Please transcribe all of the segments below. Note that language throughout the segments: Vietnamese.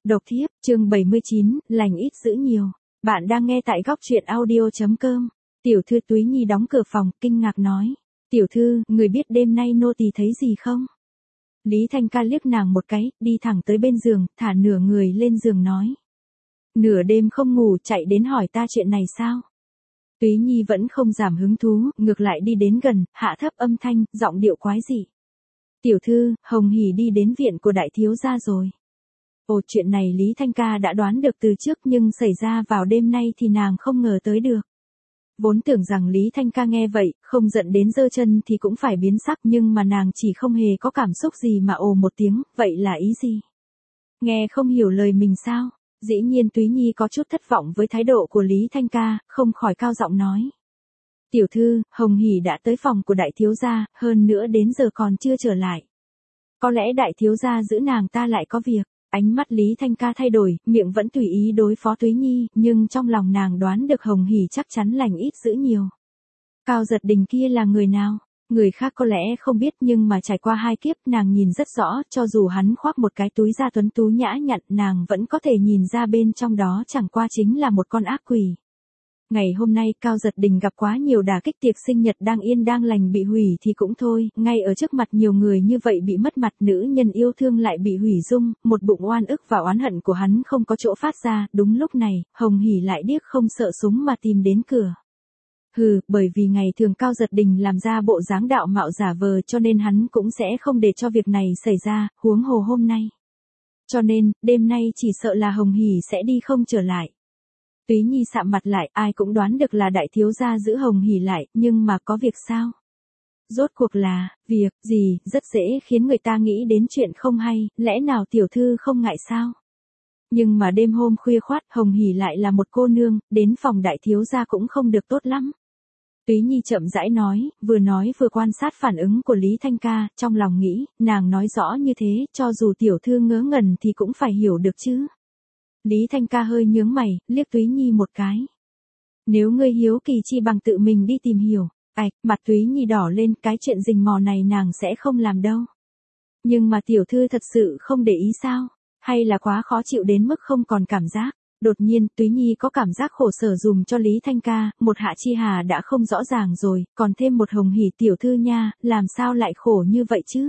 Độc thiếp, chương 79, lành ít dữ nhiều. Bạn đang nghe tại góc truyện audio.com. Tiểu thư Túy Nhi đóng cửa phòng, kinh ngạc nói. Tiểu thư, người biết đêm nay nô tỳ thấy gì không? Lý Thanh Ca liếc nàng một cái, đi thẳng tới bên giường, thả nửa người lên giường nói. Nửa đêm không ngủ chạy đến hỏi ta chuyện này sao? Túy Nhi vẫn không giảm hứng thú, ngược lại đi đến gần, hạ thấp âm thanh, giọng điệu quái dị. Tiểu thư, Hồng Hỉ đi đến viện của đại thiếu gia rồi. Ồ, chuyện này Lý Thanh Ca đã đoán được từ trước nhưng xảy ra vào đêm nay thì nàng không ngờ tới được. Vốn tưởng rằng Lý Thanh Ca nghe vậy, không giận đến giơ chân thì cũng phải biến sắc nhưng mà nàng chỉ không hề có cảm xúc gì mà ồ một tiếng, vậy là ý gì? Nghe không hiểu lời mình sao? Dĩ nhiên Túy Nhi có chút thất vọng với thái độ của Lý Thanh Ca, không khỏi cao giọng nói. Tiểu thư, Hồng Hỉ đã tới phòng của đại thiếu gia, hơn nữa đến giờ còn chưa trở lại. Có lẽ đại thiếu gia giữ nàng ta lại có việc. Ánh mắt Lý Thanh Ca thay đổi, miệng vẫn tùy ý đối phó Túy Nhi, nhưng trong lòng nàng đoán được Hồng Hỉ chắc chắn lành ít dữ nhiều. Cao Giật Đình kia là người nào? Người khác có lẽ không biết nhưng mà trải qua 2 kiếp nàng nhìn rất rõ, cho dù hắn khoác một cái túi da tuấn tú nhã nhặn nàng vẫn có thể nhìn ra bên trong đó chẳng qua chính là một con ác quỷ. Ngày hôm nay Cao Giật Đình gặp quá nhiều đả kích, tiệc sinh nhật đang yên đang lành bị hủy thì cũng thôi, ngay ở trước mặt nhiều người như vậy bị mất mặt, nữ nhân yêu thương lại bị hủy dung, một bụng oan ức và oán hận của hắn không có chỗ phát ra, đúng lúc này, Hồng Hỉ lại điếc không sợ súng mà tìm đến cửa. Hừ, bởi vì ngày thường Cao Giật Đình làm ra bộ dáng đạo mạo giả vờ cho nên hắn cũng sẽ không để cho việc này xảy ra, huống hồ hôm nay. Cho nên, đêm nay chỉ sợ là Hồng Hỉ sẽ đi không trở lại. Túy Nhi sạm mặt lại, ai cũng đoán được là đại thiếu gia giữ Hồng Hỉ lại, nhưng mà có việc sao? Rốt cuộc là, việc gì, rất dễ khiến người ta nghĩ đến chuyện không hay, lẽ nào tiểu thư không ngại sao? Nhưng mà đêm hôm khuya khoắt, Hồng Hỉ lại là một cô nương, đến phòng đại thiếu gia cũng không được tốt lắm. Túy Nhi chậm rãi nói vừa quan sát phản ứng của Lý Thanh Ca, trong lòng nghĩ, nàng nói rõ như thế, cho dù tiểu thư ngớ ngẩn thì cũng phải hiểu được chứ. Lý Thanh Ca hơi nhướng mày, liếc Túy Nhi một cái. Nếu ngươi hiếu kỳ chi bằng tự mình đi tìm hiểu. Mặt Túy Nhi đỏ lên, cái chuyện rình mò này nàng sẽ không làm đâu. Nhưng mà tiểu thư thật sự không để ý sao? Hay là quá khó chịu đến mức không còn cảm giác? Đột nhiên, Túy Nhi có cảm giác khổ sở dùm cho Lý Thanh Ca, một Hạ Chi Hà đã không rõ ràng rồi, còn thêm một Hồng Hỉ tiểu thư nha, làm sao lại khổ như vậy chứ?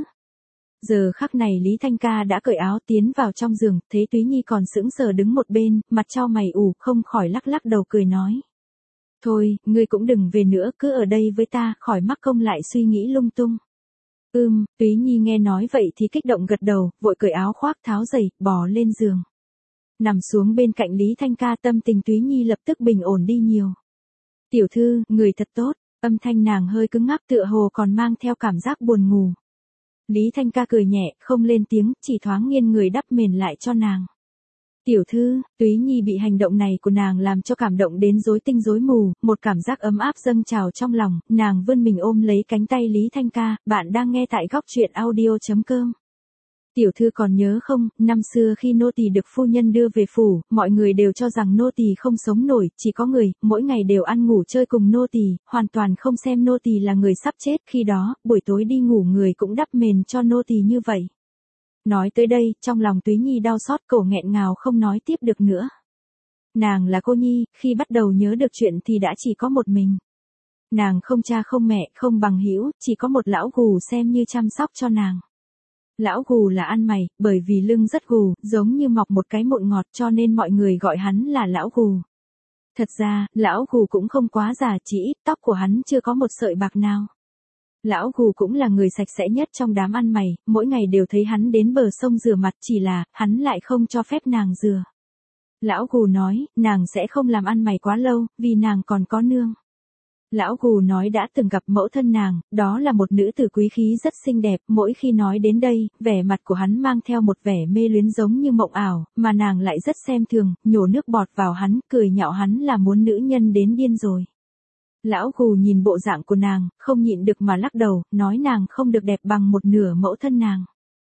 Giờ khắc này Lý Thanh Ca đã cởi áo tiến vào trong giường, thấy Túy Nhi còn sững sờ đứng một bên, mặt chau mày ủ, không khỏi lắc lắc đầu cười nói. Thôi, ngươi cũng đừng về nữa, cứ ở đây với ta, khỏi mắc công lại suy nghĩ lung tung. Túy Nhi nghe nói vậy thì kích động gật đầu, vội cởi áo khoác tháo giày, bò lên giường. Nằm xuống bên cạnh Lý Thanh Ca, tâm tình Túy Nhi lập tức bình ổn đi nhiều. Tiểu thư, người thật tốt, âm thanh nàng hơi cứng ngắc tựa hồ còn mang theo cảm giác buồn ngủ. Lý Thanh Ca cười nhẹ, không lên tiếng, chỉ thoáng nghiêng người đắp mền lại cho nàng. Tiểu thư, Túy Nhi bị hành động này của nàng làm cho cảm động đến rối tinh rối mù, một cảm giác ấm áp dâng trào trong lòng, nàng vươn mình ôm lấy cánh tay Lý Thanh Ca, bạn đang nghe tại góc truyện audio.com. Tiểu thư còn nhớ không, năm xưa khi nô tỳ được phu nhân đưa về phủ, mọi người đều cho rằng nô tỳ không sống nổi, chỉ có người, mỗi ngày đều ăn ngủ chơi cùng nô tỳ, hoàn toàn không xem nô tỳ là người sắp chết, khi đó, buổi tối đi ngủ người cũng đắp mền cho nô tỳ như vậy. Nói tới đây, trong lòng Túy Nhi đau xót, cổ nghẹn ngào không nói tiếp được nữa. Nàng là cô nhi, khi bắt đầu nhớ được chuyện thì đã chỉ có một mình. Nàng không cha không mẹ, không bằng hữu, chỉ có một lão gù xem như chăm sóc cho nàng. Lão gù là ăn mày, bởi vì lưng rất gù, giống như mọc một cái mụn ngọt cho nên mọi người gọi hắn là lão gù. Thật ra, lão gù cũng không quá già, chỉ ít tóc của hắn chưa có một sợi bạc nào. Lão gù cũng là người sạch sẽ nhất trong đám ăn mày, mỗi ngày đều thấy hắn đến bờ sông rửa mặt, chỉ là, hắn lại không cho phép nàng rửa. Lão gù nói, nàng sẽ không làm ăn mày quá lâu, vì nàng còn có nương. Lão gù nói đã từng gặp mẫu thân nàng, đó là một nữ tử quý khí rất xinh đẹp, mỗi khi nói đến đây, vẻ mặt của hắn mang theo một vẻ mê luyến giống như mộng ảo, mà nàng lại rất xem thường, nhổ nước bọt vào hắn, cười nhạo hắn là muốn nữ nhân đến điên rồi. Lão gù nhìn bộ dạng của nàng, không nhịn được mà lắc đầu, nói nàng không được đẹp bằng một nửa mẫu thân nàng.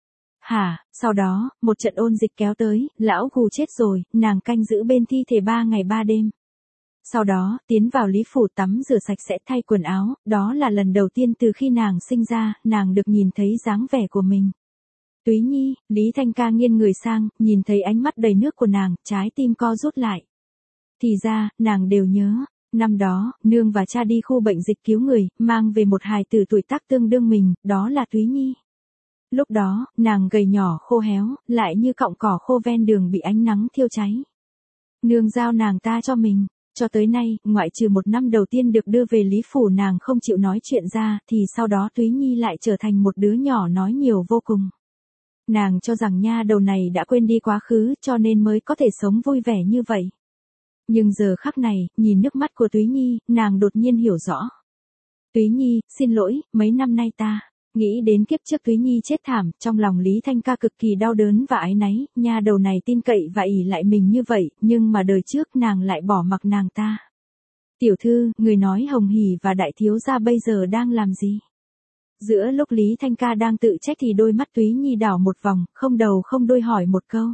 Sau đó, một trận ôn dịch kéo tới, lão gù chết rồi, nàng canh giữ bên thi thể 3 ngày 3 đêm. Sau đó, tiến vào Lý Phủ tắm rửa sạch sẽ thay quần áo, đó là lần đầu tiên từ khi nàng sinh ra, nàng được nhìn thấy dáng vẻ của mình. Túy Nhi, Lý Thanh Ca nghiêng người sang, nhìn thấy ánh mắt đầy nước của nàng, trái tim co rút lại. Thì ra, nàng đều nhớ. Năm đó, nương và cha đi khu bệnh dịch cứu người, mang về một hài tử tuổi tác tương đương mình, đó là Túy Nhi. Lúc đó, nàng gầy nhỏ khô héo, lại như cọng cỏ khô ven đường bị ánh nắng thiêu cháy. Nương giao nàng ta cho mình. Cho tới nay, ngoại trừ một năm đầu tiên được đưa về Lý Phủ nàng không chịu nói chuyện ra, thì sau đó Túy Nhi lại trở thành một đứa nhỏ nói nhiều vô cùng. Nàng cho rằng nha đầu này đã quên đi quá khứ cho nên mới có thể sống vui vẻ như vậy. Nhưng giờ khắc này, nhìn nước mắt của Túy Nhi, nàng đột nhiên hiểu rõ. Túy Nhi, xin lỗi, mấy năm nay ta, nghĩ đến kiếp trước Túy Nhi chết thảm, trong lòng Lý Thanh Ca cực kỳ đau đớn và áy náy, nha đầu này tin cậy và ỷ lại mình như vậy, nhưng mà đời trước nàng lại bỏ mặc nàng ta. Tiểu thư, người nói Hồng Hỉ và đại thiếu gia bây giờ đang làm gì? Giữa lúc Lý Thanh Ca đang tự trách thì đôi mắt Túy Nhi đảo một vòng, không đầu không đuôi hỏi một câu.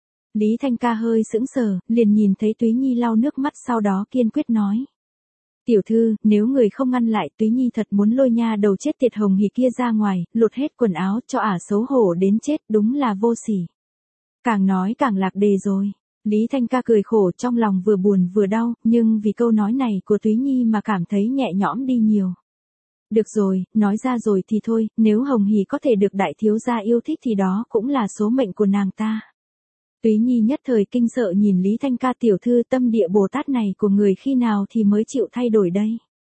Lý Thanh Ca hơi sững sờ, liền nhìn thấy Túy Nhi lau nước mắt sau đó kiên quyết nói. Tiểu thư, nếu người không ngăn lại Túy Nhi thật muốn lôi nha đầu chết tiệt Hồng Hỉ kia ra ngoài, lột hết quần áo cho ả xấu hổ đến chết, đúng là vô sỉ. Càng nói càng lạc đề rồi. Lý Thanh Ca cười khổ trong lòng vừa buồn vừa đau, nhưng vì câu nói này của Túy Nhi mà cảm thấy nhẹ nhõm đi nhiều. Được rồi, nói ra rồi thì thôi, nếu Hồng Hỉ có thể được đại thiếu gia yêu thích thì đó cũng là số mệnh của nàng ta. Túy Nhi nhất thời kinh sợ nhìn Lý Thanh Ca tiểu thư tâm địa Bồ Tát này của người khi nào thì mới chịu thay đổi đây.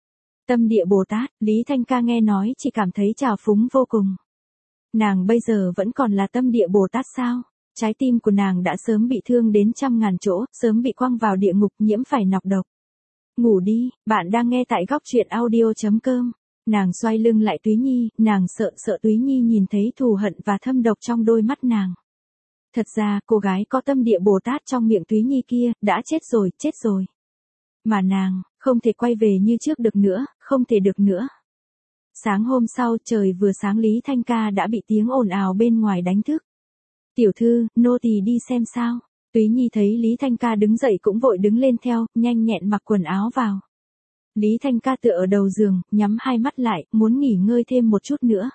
Tâm địa Bồ Tát, Lý Thanh Ca nghe nói chỉ cảm thấy trào phúng vô cùng. Nàng bây giờ vẫn còn là tâm địa Bồ Tát sao? Trái tim của nàng đã sớm bị thương đến trăm ngàn chỗ, sớm bị quăng vào địa ngục nhiễm phải nọc độc. Ngủ đi, bạn đang nghe tại góc truyện audio.com. Nàng xoay lưng lại Túy Nhi, nàng sợ Túy Nhi nhìn thấy thù hận và thâm độc trong đôi mắt nàng. Thật ra, cô gái có tâm địa Bồ Tát trong miệng Túy Nhi kia, đã chết rồi. Mà nàng, không thể quay về như trước được nữa, không thể được nữa. Sáng hôm sau, trời vừa sáng Lý Thanh Ca đã bị tiếng ồn ào bên ngoài đánh thức. Tiểu thư, nô tỳ đi xem sao. Túy Nhi thấy Lý Thanh Ca đứng dậy cũng vội đứng lên theo, nhanh nhẹn mặc quần áo vào. Lý Thanh Ca tựa ở đầu giường, nhắm hai mắt lại, muốn nghỉ ngơi thêm một chút nữa.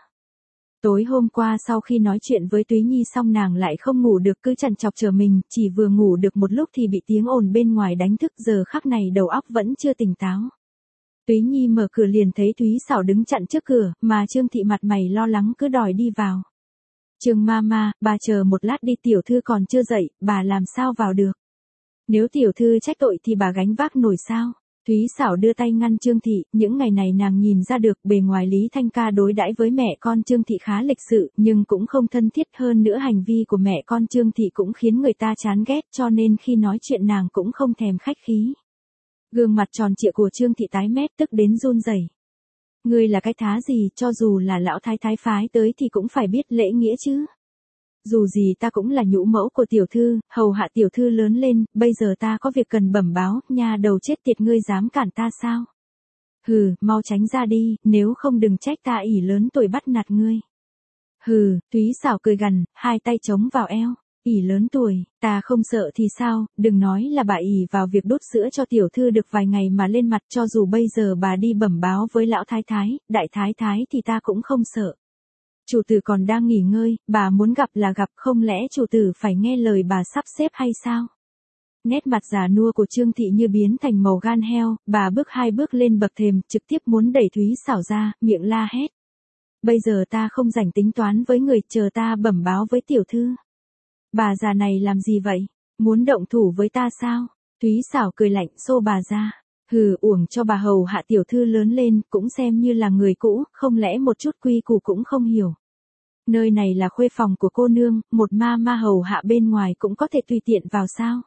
Tối hôm qua sau khi nói chuyện với Túy Nhi xong nàng lại không ngủ được cứ trằn trọc chờ mình, chỉ vừa ngủ được một lúc thì bị tiếng ồn bên ngoài đánh thức giờ khắc này đầu óc vẫn chưa tỉnh táo. Túy Nhi mở cửa liền thấy Thúy Xảo đứng chặn trước cửa, mà Trương Thị mặt mày lo lắng cứ đòi đi vào. Trương Mama, bà chờ một lát đi tiểu thư còn chưa dậy, bà làm sao vào được. Nếu tiểu thư trách tội thì bà gánh vác nổi sao. Thúy Xảo đưa tay ngăn Trương Thị, những ngày này nàng nhìn ra được bề ngoài Lý Thanh Ca đối đãi với mẹ con Trương Thị khá lịch sự, nhưng cũng không thân thiết hơn nữa hành vi của mẹ con Trương Thị cũng khiến người ta chán ghét cho nên khi nói chuyện nàng cũng không thèm khách khí. Gương mặt tròn trịa của Trương Thị tái mét tức đến run rẩy. Ngươi là cái thá gì, cho dù là lão thái thái phái tới thì cũng phải biết lễ nghĩa chứ. Dù gì ta cũng là nhũ mẫu của tiểu thư, hầu hạ tiểu thư lớn lên, bây giờ ta có việc cần bẩm báo, nha đầu chết tiệt ngươi dám cản ta sao? Hừ, mau tránh ra đi, nếu không đừng trách ta ỷ lớn tuổi bắt nạt ngươi. Hừ, Thúy Xảo cười gằn, hai tay chống vào eo. Ỷ lớn tuổi, ta không sợ thì sao, đừng nói là bà ỷ vào việc đút sữa cho tiểu thư được vài ngày mà lên mặt cho dù bây giờ bà đi bẩm báo với lão thái thái, đại thái thái thì ta cũng không sợ. Chủ tử còn đang nghỉ ngơi, bà muốn gặp là gặp không lẽ chủ tử phải nghe lời bà sắp xếp hay sao? Nét mặt già nua của Trương Thị như biến thành màu gan heo, bà bước hai bước lên bậc thềm trực tiếp muốn đẩy Thúy Xảo ra, miệng la hét. Bây giờ ta không rảnh tính toán với người, chờ ta bẩm báo với tiểu thư. Bà già này làm gì vậy? Muốn động thủ với ta sao? Thúy Xảo cười lạnh xô bà ra. Hừ, uổng cho bà hầu hạ tiểu thư lớn lên, cũng xem như là người cũ, không lẽ một chút quy củ cũng không hiểu. Nơi này là khuê phòng của cô nương, một ma hầu hạ bên ngoài cũng có thể tùy tiện vào sao?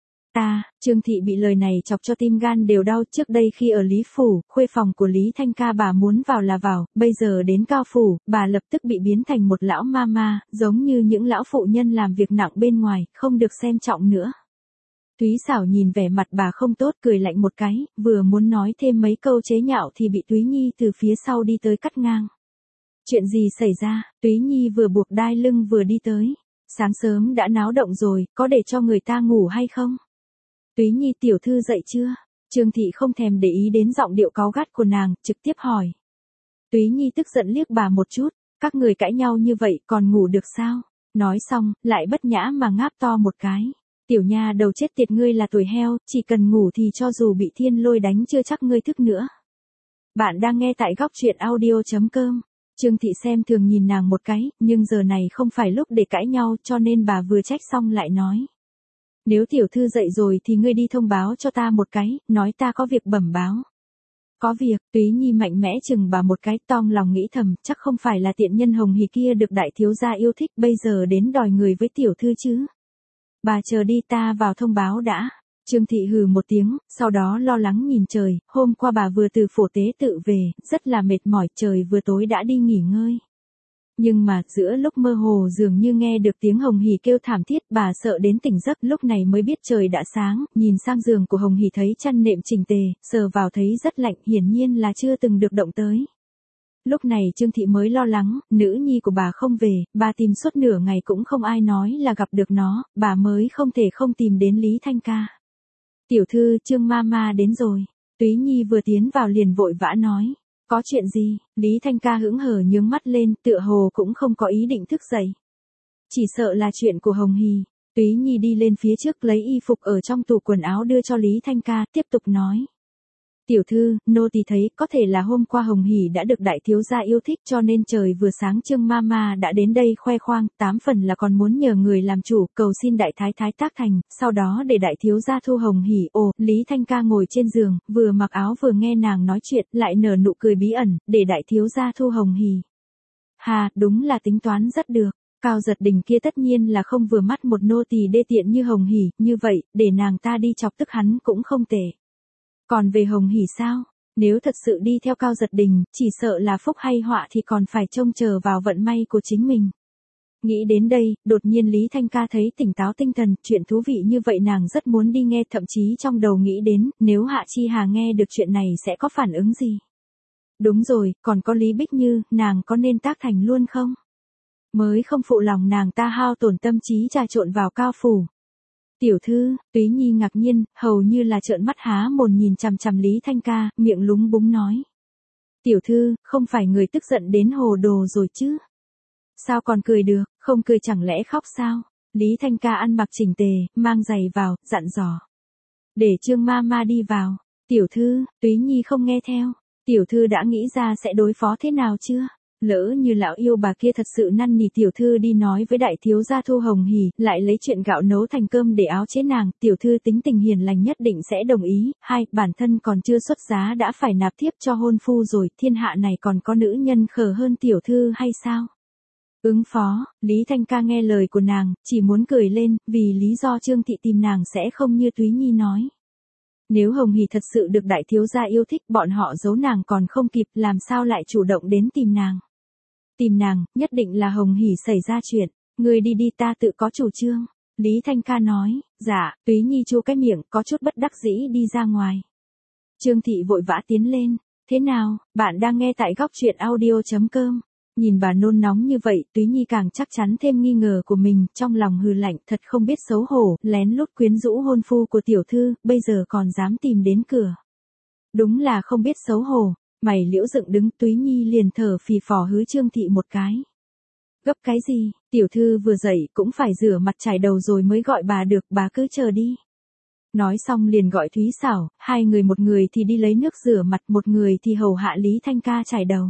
Trương Thị bị lời này chọc cho tim gan đều đau. Trước đây khi ở Lý Phủ, khuê phòng của Lý Thanh Ca bà muốn vào là vào, bây giờ đến Cao Phủ, bà lập tức bị biến thành một lão ma, giống như những lão phụ nhân làm việc nặng bên ngoài, không được xem trọng nữa. Thúy Xảo nhìn vẻ mặt bà không tốt cười lạnh một cái, vừa muốn nói thêm mấy câu chế nhạo thì bị Túy Nhi từ phía sau đi tới cắt ngang. Chuyện gì xảy ra? Túy Nhi vừa buộc đai lưng vừa đi tới. Sáng sớm đã náo động rồi, có để cho người ta ngủ hay không? Túy Nhi tiểu thư dậy chưa? Trương Thị không thèm để ý đến giọng điệu cáu gắt của nàng, trực tiếp hỏi. Túy Nhi tức giận liếc bà một chút, các người cãi nhau như vậy còn ngủ được sao? Nói xong, lại bất nhã mà ngáp to một cái. Tiểu nha đầu chết tiệt, ngươi là tuổi heo, chỉ cần ngủ thì cho dù bị thiên lôi đánh chưa chắc ngươi thức nữa. Bạn đang nghe tại góc truyện audio.com. Trương Thị xem thường nhìn nàng một cái, nhưng giờ này không phải lúc để cãi nhau, cho nên bà vừa trách xong lại nói. Nếu tiểu thư dậy rồi thì ngươi đi thông báo cho ta một cái, nói ta có việc bẩm báo. Có việc, Túy Nhi mạnh mẽ chừng bà một cái, tong lòng nghĩ thầm, chắc không phải là tiện nhân Hồng Hì kia được đại thiếu gia yêu thích bây giờ đến đòi người với tiểu thư chứ. Bà chờ đi, ta vào thông báo đã. Trương Thị hừ một tiếng, sau đó lo lắng nhìn trời, hôm qua bà vừa từ phổ tế tự về, rất là mệt mỏi, trời vừa tối đã đi nghỉ ngơi. Nhưng mà, giữa lúc mơ hồ dường như nghe được tiếng Hồng Hì kêu thảm thiết, bà sợ đến tỉnh giấc, lúc này mới biết trời đã sáng, nhìn sang giường của Hồng Hì thấy chăn nệm chỉnh tề, sờ vào thấy rất lạnh, hiển nhiên là chưa từng được động tới. Lúc này Trương Thị mới lo lắng, nữ nhi của bà không về, bà tìm suốt nửa ngày cũng không ai nói là gặp được nó, bà mới không thể không tìm đến Lý Thanh Ca. Tiểu thư, Trương Mama đến rồi. Túy Nhi vừa tiến vào liền vội vã nói. Có chuyện gì? Lý Thanh Ca hững hờ nhướng mắt lên, tựa hồ cũng không có ý định thức dậy. Chỉ sợ là chuyện của Hồng Hì. Túy Nhi đi lên phía trước lấy y phục ở trong tủ quần áo đưa cho Lý Thanh Ca, tiếp tục nói. Tiểu thư, nô tỳ thấy có thể là hôm qua Hồng Hì đã được đại thiếu gia yêu thích, cho nên trời vừa sáng Trương Mama đã đến đây khoe khoang, 8 phần là còn muốn nhờ người làm chủ, cầu xin đại thái thái tác thành, sau đó để đại thiếu gia thu Hồng Hì. Ồ, Lý Thanh Ca ngồi trên giường, vừa mặc áo vừa nghe nàng nói chuyện, lại nở nụ cười bí ẩn, để đại thiếu gia thu Hồng Hì. Hà, đúng là tính toán rất được. Cao Giật Đình kia tất nhiên là không vừa mắt một nô tỳ đê tiện như Hồng Hì, như vậy, để nàng ta đi chọc tức hắn cũng không tệ. Còn về Hồng Hì sao? Nếu thật sự đi theo Cao Giật Đình, chỉ sợ là phúc hay họa thì còn phải trông chờ vào vận may của chính mình. Nghĩ đến đây, đột nhiên Lý Thanh Ca thấy tỉnh táo tinh thần, chuyện thú vị như vậy nàng rất muốn đi nghe, thậm chí trong đầu nghĩ đến, nếu Hạ Chi Hà nghe được chuyện này sẽ có phản ứng gì. Đúng rồi, còn có Lý Bích Như, nàng có nên tác thành luôn không? Mới không phụ lòng nàng ta hao tổn tâm trí trà trộn vào Cao phủ. Tiểu thư, Túy Nhi ngạc nhiên, hầu như là trợn mắt há mồm nhìn chằm chằm Lý Thanh Ca, miệng lúng búng nói. Tiểu thư, không phải người tức giận đến hồ đồ rồi chứ? Sao còn cười được, không cười chẳng lẽ khóc sao? Lý Thanh Ca ăn mặc chỉnh tề, mang giày vào, dặn dò. Để Trương Mama đi vào. Tiểu thư, Túy Nhi không nghe theo. Tiểu thư đã nghĩ ra sẽ đối phó thế nào chưa? Lỡ như lão yêu bà kia thật sự năn nỉ tiểu thư đi nói với đại thiếu gia thu Hồng Hì, lại lấy chuyện gạo nấu thành cơm để áo chế nàng, tiểu thư tính tình hiền lành nhất định sẽ đồng ý. Hai, bản thân còn chưa xuất giá đã phải nạp thiếp cho hôn phu rồi, thiên hạ này còn có nữ nhân khờ hơn tiểu thư hay sao? Ứng phó, Lý Thanh Ca nghe lời của nàng, chỉ muốn cười lên, vì lý do Trương Thị tìm nàng sẽ không như Túy Nhi nói. Nếu Hồng Hì thật sự được đại thiếu gia yêu thích, bọn họ giấu nàng còn không kịp, làm sao lại chủ động đến tìm nàng. Tìm nàng, nhất định là Hồng Hì xảy ra chuyện, người đi đi, ta tự có chủ trương. Lý Thanh Ca nói, dạ, Túy Nhi chu cái miệng, có chút bất đắc dĩ đi ra ngoài. Trương Thị vội vã tiến lên, thế nào, bạn đang nghe tại góc truyện audio.com. Nhìn bà nôn nóng như vậy, Túy Nhi càng chắc chắn thêm nghi ngờ của mình, trong lòng hừ lạnh, thật không biết xấu hổ, lén lút quyến rũ hôn phu của tiểu thư, bây giờ còn dám tìm đến cửa. Đúng là không biết xấu hổ. Mày liễu dựng đứng, Túy Nhi liền thở phì phò hứ Trương Thị một cái. Gấp cái gì, tiểu thư vừa dậy cũng phải rửa mặt chải đầu rồi mới gọi bà được, bà cứ chờ đi. Nói xong liền gọi Thúy Xảo, hai người, một người thì đi lấy nước rửa mặt, một người thì hầu hạ Lý Thanh Ca chải đầu.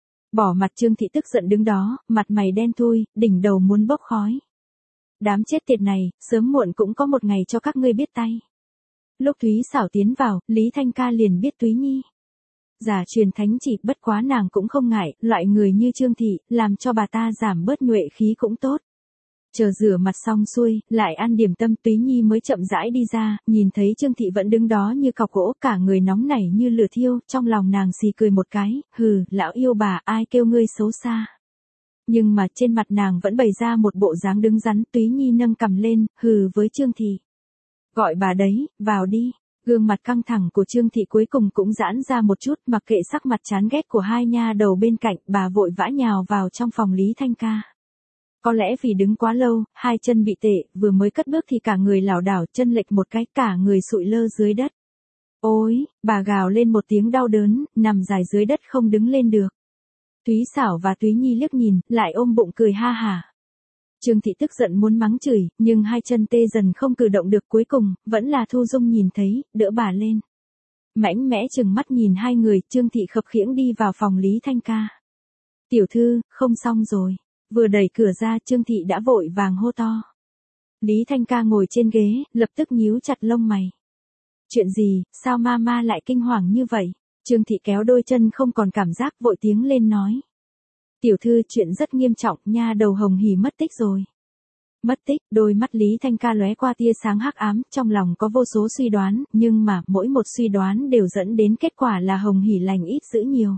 Bỏ mặt Trương Thị tức giận đứng đó, mặt mày đen thui, đỉnh đầu muốn bốc khói. Đám chết tiệt này, sớm muộn cũng có một ngày cho các ngươi biết tay. Lúc Thúy Xảo tiến vào, Lý Thanh Ca liền biết Túy Nhi. Giả truyền thánh chỉ, bất quá nàng cũng không ngại, loại người như Trương Thị, làm cho bà ta giảm bớt nhuệ khí cũng tốt. Chờ rửa mặt xong xuôi, lại ăn điểm tâm, Túy Nhi mới chậm rãi đi ra, nhìn thấy Trương Thị vẫn đứng đó như cọc gỗ, cả người nóng nảy như lửa thiêu, trong lòng nàng xì cười một cái, hừ, lão yêu bà, ai kêu ngươi xấu xa. Nhưng mà trên mặt nàng vẫn bày ra một bộ dáng đứng rắn, Túy Nhi nâng cằm lên, hừ với Trương Thị. Gọi bà đấy, vào đi. Gương mặt căng thẳng của Trương Thị cuối cùng cũng giãn ra một chút, mặc kệ sắc mặt chán ghét của hai nha đầu bên cạnh, bà vội vã nhào vào trong phòng Lý Thanh Ca. Có lẽ vì đứng quá lâu, hai chân bị tệ, vừa mới cất bước thì cả người lảo đảo, chân lệch một cái, cả người sụi lơ dưới đất. Ôi, bà gào lên một tiếng đau đớn, nằm dài dưới đất không đứng lên được. Thúy Xảo và Túy Nhi liếc nhìn, lại ôm bụng cười ha hả. Trương Thị tức giận muốn mắng chửi, nhưng hai chân tê dần không cử động được, cuối cùng, vẫn là Thu Dung nhìn thấy, đỡ bà lên. Mãnh mẽ chừng mắt nhìn hai người, Trương Thị khập khiễng đi vào phòng Lý Thanh Ca. Tiểu thư, không xong rồi. Vừa đẩy cửa ra, Trương Thị đã vội vàng hô to. Lý Thanh Ca ngồi trên ghế, lập tức nhíu chặt lông mày. Chuyện gì, sao mama lại kinh hoàng như vậy? Trương Thị kéo đôi chân không còn cảm giác, vội tiếng lên nói. Tiểu thư, chuyện rất nghiêm trọng, nha đầu Hồng Hỉ mất tích rồi. Mất tích, đôi mắt Lý Thanh Ca lóe qua tia sáng hắc ám, trong lòng có vô số suy đoán, nhưng mà mỗi một suy đoán đều dẫn đến kết quả là Hồng Hỉ lành ít dữ nhiều.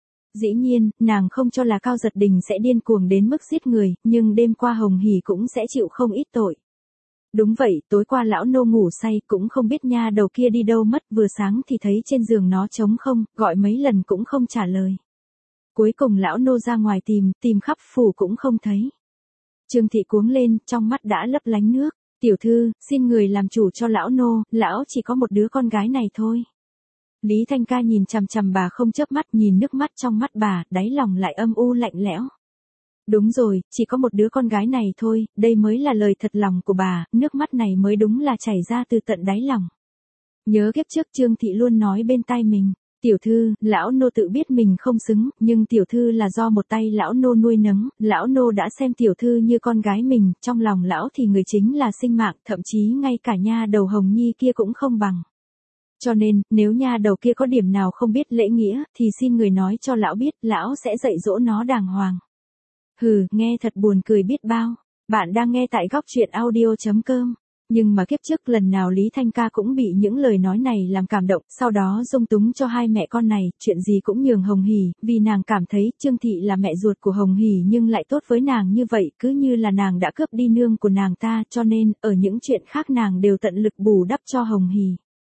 Dĩ nhiên, nàng không cho là Cao Giật Đình sẽ điên cuồng đến mức giết người, nhưng đêm qua Hồng Hỉ cũng sẽ chịu không ít tội. Đúng vậy, tối qua lão nô ngủ say cũng không biết nha đầu kia đi đâu mất, vừa sáng thì thấy trên giường nó trống không, gọi mấy lần cũng không trả lời. Cuối cùng lão nô ra ngoài tìm khắp phủ cũng không thấy. Trương Thị cuống lên, trong mắt đã lấp lánh nước. Tiểu thư, xin người làm chủ cho lão nô, lão chỉ có một đứa con gái này thôi. Lý Thanh Ca nhìn chằm chằm bà không chớp mắt, nhìn nước mắt trong mắt bà, đáy lòng lại âm u lạnh lẽo. Đúng rồi, chỉ có một đứa con gái này thôi, đây mới là lời thật lòng của bà, nước mắt này mới đúng là chảy ra từ tận đáy lòng. Nhớ kiếp trước Trương Thị luôn nói bên tai mình, tiểu thư, lão nô tự biết mình không xứng, nhưng tiểu thư là do một tay lão nô nuôi nấng, lão nô đã xem tiểu thư như con gái mình, trong lòng lão thì người chính là sinh mạng, thậm chí ngay cả nha đầu Hồng Nhi kia cũng không bằng. Cho nên, nếu nha đầu kia có điểm nào không biết lễ nghĩa, thì xin người nói cho lão biết, lão sẽ dạy dỗ nó đàng hoàng. Hừ, nghe thật buồn cười biết bao. Bạn đang nghe tại góc truyện audio.com. Nhưng mà kiếp trước lần nào Lý Thanh Ca cũng bị những lời nói này làm cảm động, sau đó dung túng cho hai mẹ con này, chuyện gì cũng nhường Hồng Hỉ, vì nàng cảm thấy Trương Thị là mẹ ruột của Hồng Hỉ nhưng lại tốt với nàng như vậy, cứ như là nàng đã cướp đi nương của nàng ta, cho nên, ở những chuyện khác nàng đều tận lực bù đắp cho Hồng Hỉ.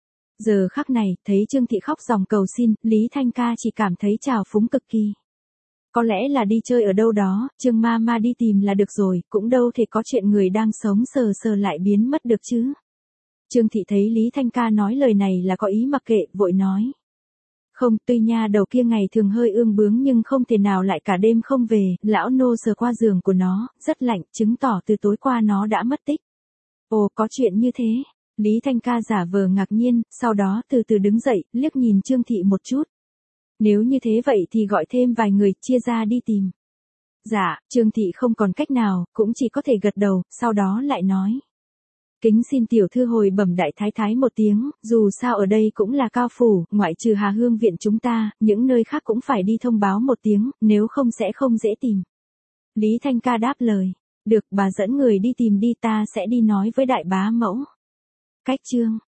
Giờ khắc này, thấy Trương Thị khóc ròng cầu xin, Lý Thanh Ca chỉ cảm thấy trào phúng cực kỳ. Có lẽ là đi chơi ở đâu đó, Trương Mama đi tìm là được rồi, cũng đâu thể có chuyện người đang sống sờ sờ lại biến mất được chứ. Trương Thị thấy Lý Thanh Ca nói lời này là có ý mặc kệ, vội nói. Không, tuy nha đầu kia ngày thường hơi ương bướng nhưng không thể nào lại cả đêm không về, lão nô sờ qua giường của nó, rất lạnh, chứng tỏ từ tối qua nó đã mất tích. Ồ, có chuyện như thế. Lý Thanh Ca giả vờ ngạc nhiên, sau đó từ từ đứng dậy, liếc nhìn Trương Thị một chút. Nếu như thế vậy thì gọi thêm vài người, chia ra đi tìm. Dạ, Trương Thị không còn cách nào, cũng chỉ có thể gật đầu, sau đó lại nói. Kính xin tiểu thư hồi bẩm đại thái thái một tiếng, dù sao ở đây cũng là cao phủ, ngoại trừ Hà Hương viện chúng ta, những nơi khác cũng phải đi thông báo một tiếng, nếu không sẽ không dễ tìm. Lý Thanh Ca đáp lời. Được, bà dẫn người đi tìm đi, ta sẽ đi nói với đại bá mẫu. Cách chương